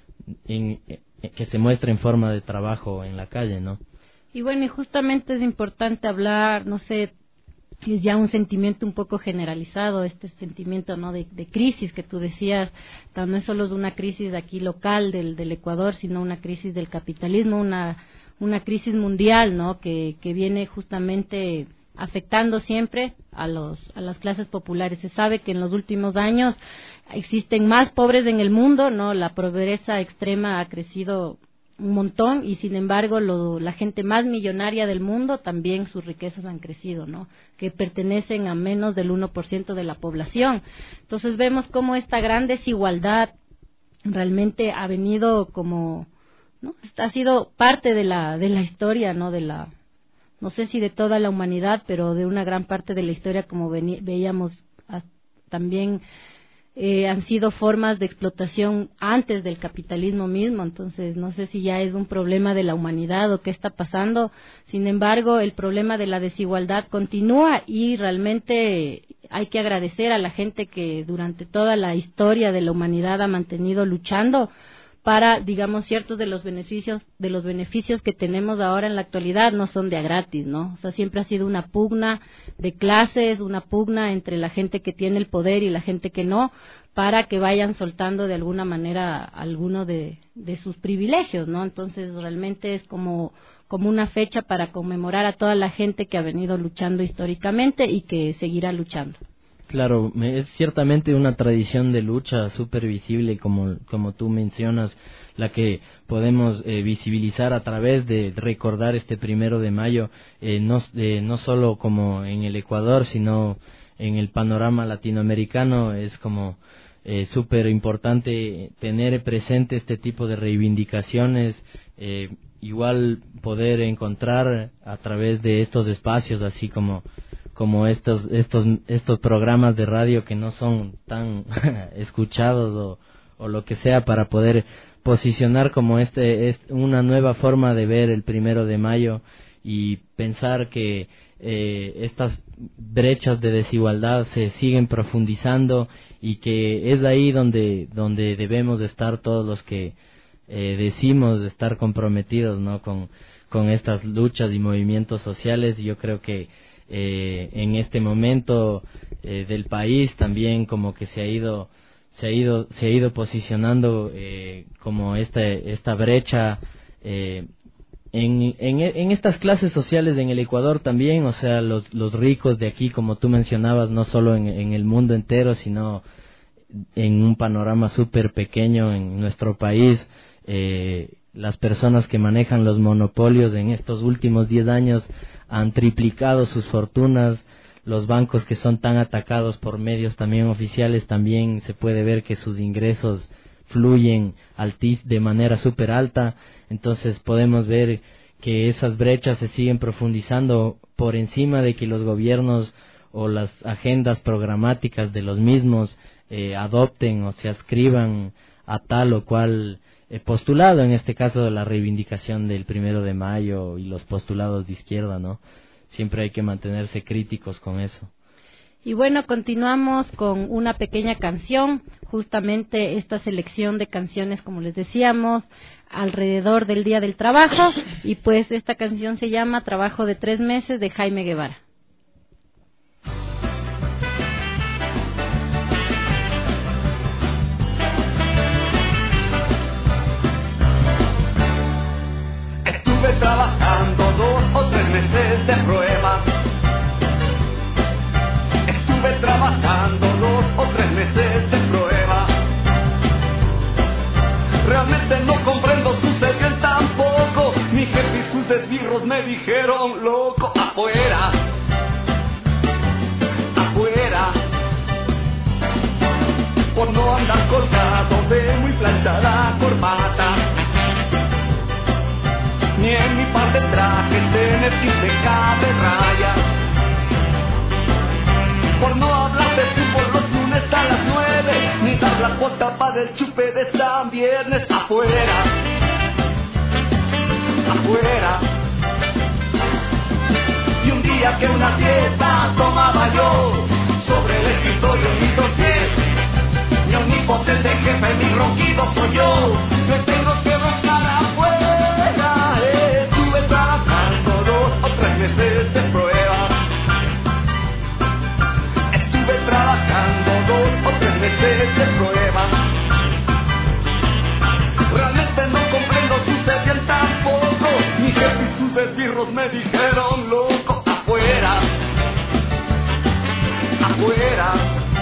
en, en, que se muestra en forma de trabajo en la calle, ¿no? Y bueno, y justamente es importante hablar, no sé, es ya un sentimiento un poco generalizado, este sentimiento, ¿no?, de, de crisis que tú decías, no es solo de una crisis de aquí local del, del Ecuador, sino una crisis del capitalismo, una una crisis mundial, ¿no?, que que viene justamente afectando siempre a los a las clases populares. Se sabe que en los últimos años existen más pobres en el mundo, ¿no? La pobreza extrema ha crecido un montón, y sin embargo lo, la gente más millonaria del mundo también sus riquezas han crecido, ¿no?, que pertenecen a menos del uno por ciento de la población. Entonces vemos cómo esta gran desigualdad realmente ha venido como, ¿no?, ha sido parte de la de la historia, ¿no?, de la no sé si de toda la humanidad, pero de una gran parte de la historia, como veni, veíamos a, también eh, han sido formas de explotación antes del capitalismo mismo. Entonces no sé si ya es un problema de la humanidad o qué está pasando. Sin embargo, el problema de la desigualdad continúa, y realmente hay que agradecer a la gente que durante toda la historia de la humanidad ha mantenido luchando para, digamos, ciertos de los beneficios de los beneficios que tenemos ahora en la actualidad no son de a gratis, ¿no? O sea, siempre ha sido una pugna de clases, una pugna entre la gente que tiene el poder y la gente que no, para que vayan soltando de alguna manera alguno de, de sus privilegios, ¿no? Entonces, realmente es como como una fecha para conmemorar a toda la gente que ha venido luchando históricamente y que seguirá luchando. Claro, es ciertamente una tradición de lucha súper visible, como, como tú mencionas, la que podemos eh, visibilizar a través de recordar este primero de mayo, eh, no, eh, no solo como en el Ecuador, sino en el panorama latinoamericano. Es como eh, súper importante tener presente este tipo de reivindicaciones, eh, igual poder encontrar a través de estos espacios, así como como estos estos estos programas de radio que no son tan escuchados o, o lo que sea, para poder posicionar como este es una nueva forma de ver el primero de mayo y pensar que eh, estas brechas de desigualdad se siguen profundizando, y que es ahí donde donde debemos estar todos los que eh, decimos estar comprometidos, ¿no?, con con estas luchas y movimientos sociales. Yo creo que Eh, en este momento eh, del país también como que se ha ido se ha ido se ha ido posicionando eh, como esta esta brecha eh, en, en en estas clases sociales en el Ecuador también. O sea, los los ricos de aquí, como tú mencionabas, no solo en, en el mundo entero, sino en un panorama súper pequeño en nuestro país, eh, las personas que manejan los monopolios en estos últimos diez años han triplicado sus fortunas. Los bancos que son tan atacados por medios también oficiales, también se puede ver que sus ingresos fluyen altis de manera súper alta. Entonces podemos ver que esas brechas se siguen profundizando por encima de que los gobiernos o las agendas programáticas de los mismos eh, adopten o se adscriban a tal o cual eh, postulado, en este caso la reivindicación del primero de mayo y los postulados de izquierda, ¿no? Siempre hay que mantenerse críticos con eso. Y bueno, continuamos con una pequeña canción, justamente esta selección de canciones, como les decíamos, alrededor del Día del Trabajo, y pues esta canción se llama Trabajo de tres meses de Jaime Guevara. Estuve trabajando dos o tres meses de prueba. Estuve trabajando dos o tres meses de prueba. Realmente no comprendo su serio tampoco. Mi jefe y sus desbirros me dijeron loco. Afuera, afuera, por no andar colgado de muy planchada corbata, ni en mi par de trajes tener impecable raya, por no hablar de fútbol los lunes a las nueve, ni dar la cuota para el chupe de San Viernes. Afuera, afuera. Y un día que una fiesta tomaba yo sobre el escritorio mis dos pies, mi omnipotente jefe, mi ronquido soy yo, me tengo que roncar afuera. Estuve trabajando dos o tres meses de prueba. Estuve trabajando dos o tres meses de prueba. Realmente no comprendo su serie tampoco. Mi jefe y sus esbirros me dijeron loco. Afuera, afuera.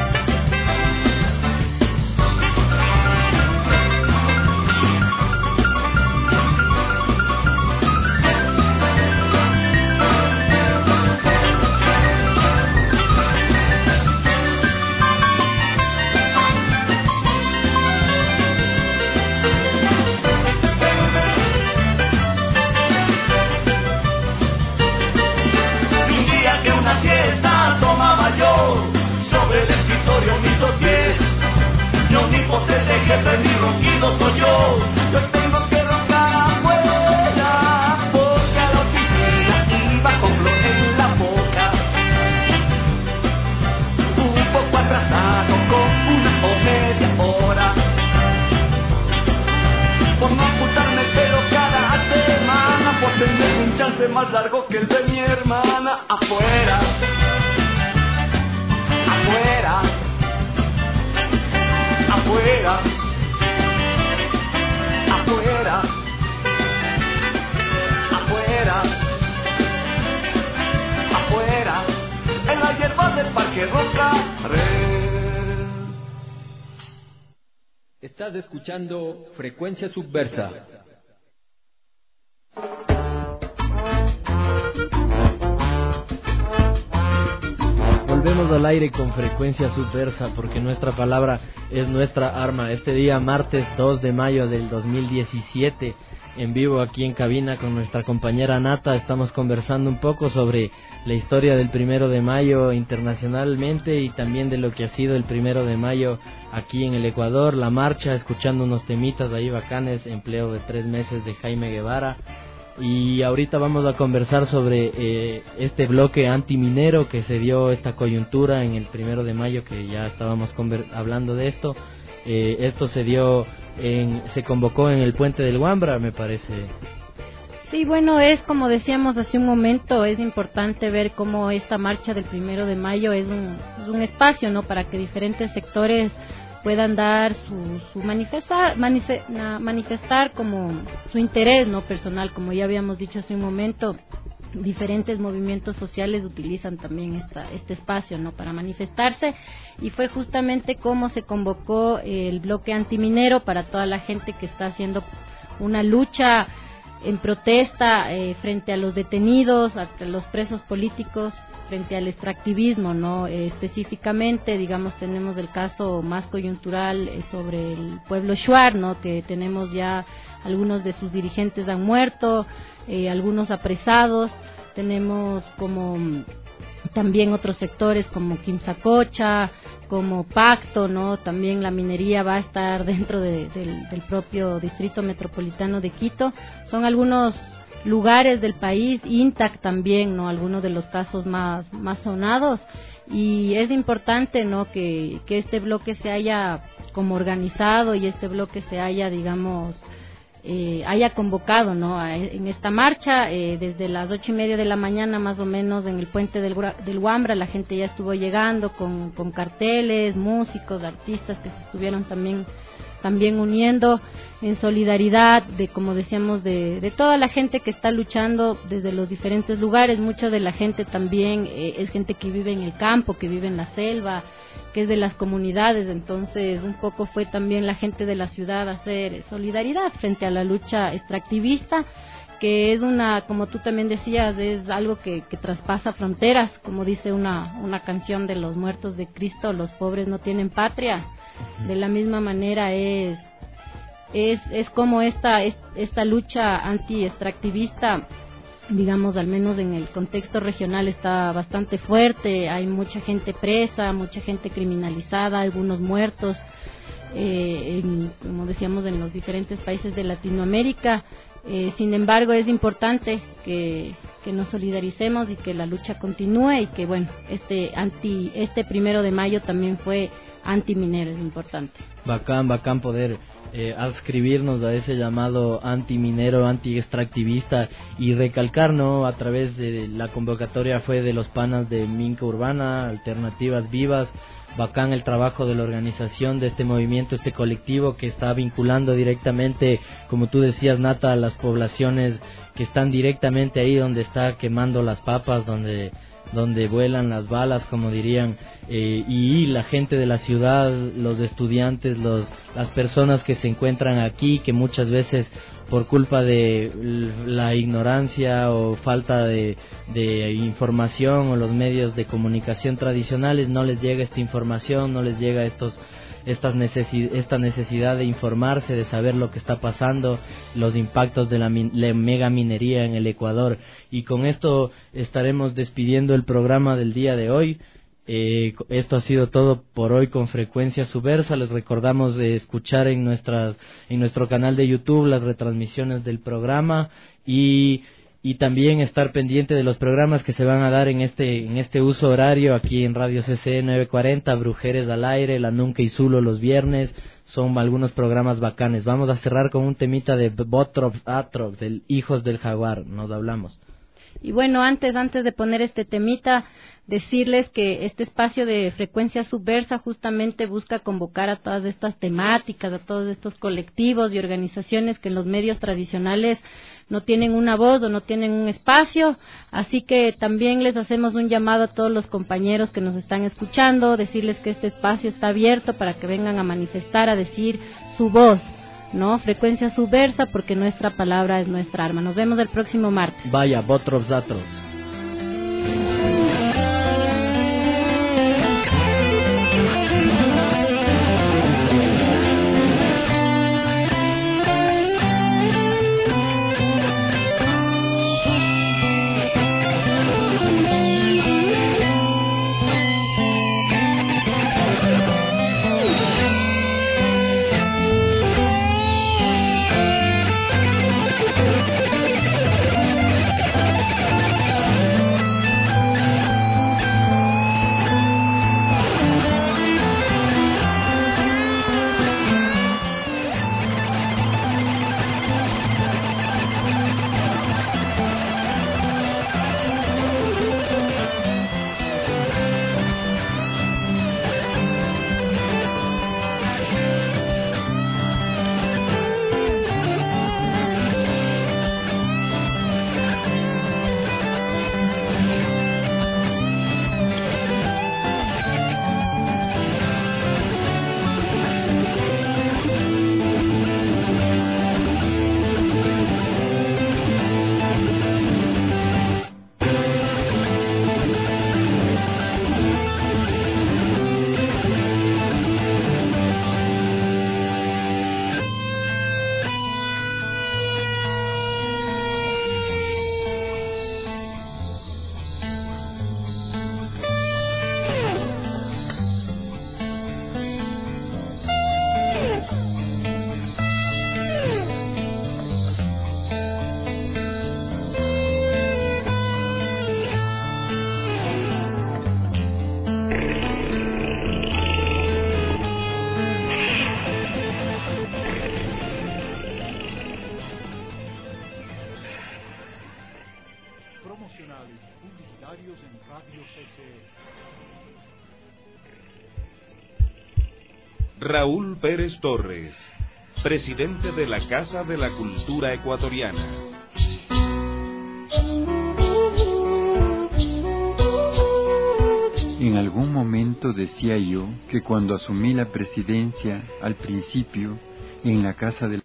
Sobre el escritorio mis dos pies, mi omnipotente jefe, mi ronquido soy yo. Yo tengo que roncar afuera, porque a la oficina iba con flor en la boca, un poco atrasado con una o media hora, por no ocultarme el pelo cada semana, por tener un chance más largo que el de mi hermana. Afuera, afuera, afuera, afuera, afuera, afuera, en la hierba del Parque Rocarrel. Estás escuchando Frecuencia Subversa. Volvemos al aire con Frecuencia Subversa, porque nuestra palabra es nuestra arma. Este día, martes dos de mayo del dos mil diecisiete, en vivo aquí en cabina con nuestra compañera Nata, estamos conversando un poco sobre la historia del primero de mayo internacionalmente y también de lo que ha sido el primero de mayo aquí en el Ecuador, la marcha, escuchando unos temitas ahí bacanes, empleo de tres meses de Jaime Guevara. Y ahorita vamos a conversar sobre eh, este bloque antiminero que se dio esta coyuntura en el primero de mayo, que ya estábamos conver- hablando de esto. Eh, esto se dio, en, se convocó en el Puente del Huambra, me parece. Sí, bueno, es como decíamos hace un momento, es importante ver cómo esta marcha del primero de mayo es un, es un espacio, ¿no?, para que diferentes sectores puedan dar su, su manifestar, manife, na, manifestar como su interés, no personal, como ya habíamos dicho hace un momento. Diferentes movimientos sociales utilizan también esta, este espacio, ¿no?, para manifestarse, y fue justamente como se convocó el bloque antiminero para toda la gente que está haciendo una lucha en protesta eh, frente a los detenidos, a los presos políticos, frente al extractivismo, ¿no? Eh, específicamente, digamos, tenemos el caso más coyuntural eh, sobre el pueblo Shuar, ¿no? Que tenemos ya algunos de sus dirigentes han muerto, eh, algunos apresados, tenemos como también otros sectores como Quimsacocha, como Pacto, ¿no? También la minería va a estar dentro de, del, del propio distrito metropolitano de Quito. Son algunos lugares del país, Intac también, ¿no? Algunos de los casos más, más sonados. Y es importante, ¿no? Que, que este bloque se haya como organizado y este bloque se haya, digamos, Eh, haya convocado, ¿no? En esta marcha eh, desde las ocho y media de la mañana más o menos en el puente del, del Huambra la gente ya estuvo llegando con, con carteles, músicos, artistas que se estuvieron también también uniendo en solidaridad de, como decíamos, de, de toda la gente que está luchando desde los diferentes lugares. Mucha de la gente también eh, es gente que vive en el campo, que vive en la selva, que es de las comunidades, entonces un poco fue también la gente de la ciudad a hacer solidaridad frente a la lucha extractivista, que es una, como tú también decías, es algo que, que traspasa fronteras, como dice una, una canción de los Muertos de Cristo, los pobres no tienen patria. De la misma manera es es, es como esta, es, esta lucha anti-extractivista, digamos, al menos en el contexto regional está bastante fuerte, hay mucha gente presa, mucha gente criminalizada, algunos muertos, eh, en, como decíamos, en los diferentes países de Latinoamérica. Eh, sin embargo, es importante que, que nos solidaricemos y que la lucha continúe y que, bueno, este anti este primero de mayo también fue antiminero, es importante. Bacán, bacán poder eh, adscribirnos a ese llamado antiminero, anti-extractivista y recalcar, ¿no? A través de la convocatoria fue de los panas de Minca Urbana, Alternativas Vivas. Bacán el trabajo de la organización de este movimiento, este colectivo que está vinculando directamente, como tú decías, Nata, a las poblaciones que están directamente ahí donde está quemando las papas, donde donde vuelan las balas, como dirían, eh, y la gente de la ciudad, los estudiantes, los las personas que se encuentran aquí, que muchas veces por culpa de la ignorancia o falta de, de información o los medios de comunicación tradicionales no les llega esta información, no les llega estos estas necesi- esta necesidad de informarse, de saber lo que está pasando, los impactos de la, min- la mega minería en el Ecuador. Y con esto estaremos despidiendo el programa del día de hoy. Eh, esto ha sido todo por hoy con Frecuencia Subversa. Les recordamos de escuchar en nuestras en nuestro canal de YouTube las retransmisiones del programa y y también estar pendiente de los programas que se van a dar en este en este uso horario aquí en Radio C C E nueve cuarenta, Brujeres al Aire, La Nunca y Zulo los viernes. Son algunos programas bacanes. Vamos a cerrar con un temita de Botrops Atrox, del Hijos del Jaguar. Nos hablamos. Y bueno, antes antes de poner este temita, decirles que este espacio de Frecuencia Subversa justamente busca convocar a todas estas temáticas, a todos estos colectivos y organizaciones que en los medios tradicionales no tienen una voz o no tienen un espacio, así que también les hacemos un llamado a todos los compañeros que nos están escuchando, decirles que este espacio está abierto para que vengan a manifestar, a decir su voz, ¿no? Frecuencia Subversa, porque nuestra palabra es nuestra arma. Nos vemos el próximo martes. Vaya, Botrops Atrox. Universitarios en Radio C C E. Raúl Pérez Torres, presidente de la Casa de la Cultura Ecuatoriana. En algún momento decía yo que cuando asumí la presidencia, al principio, en la Casa de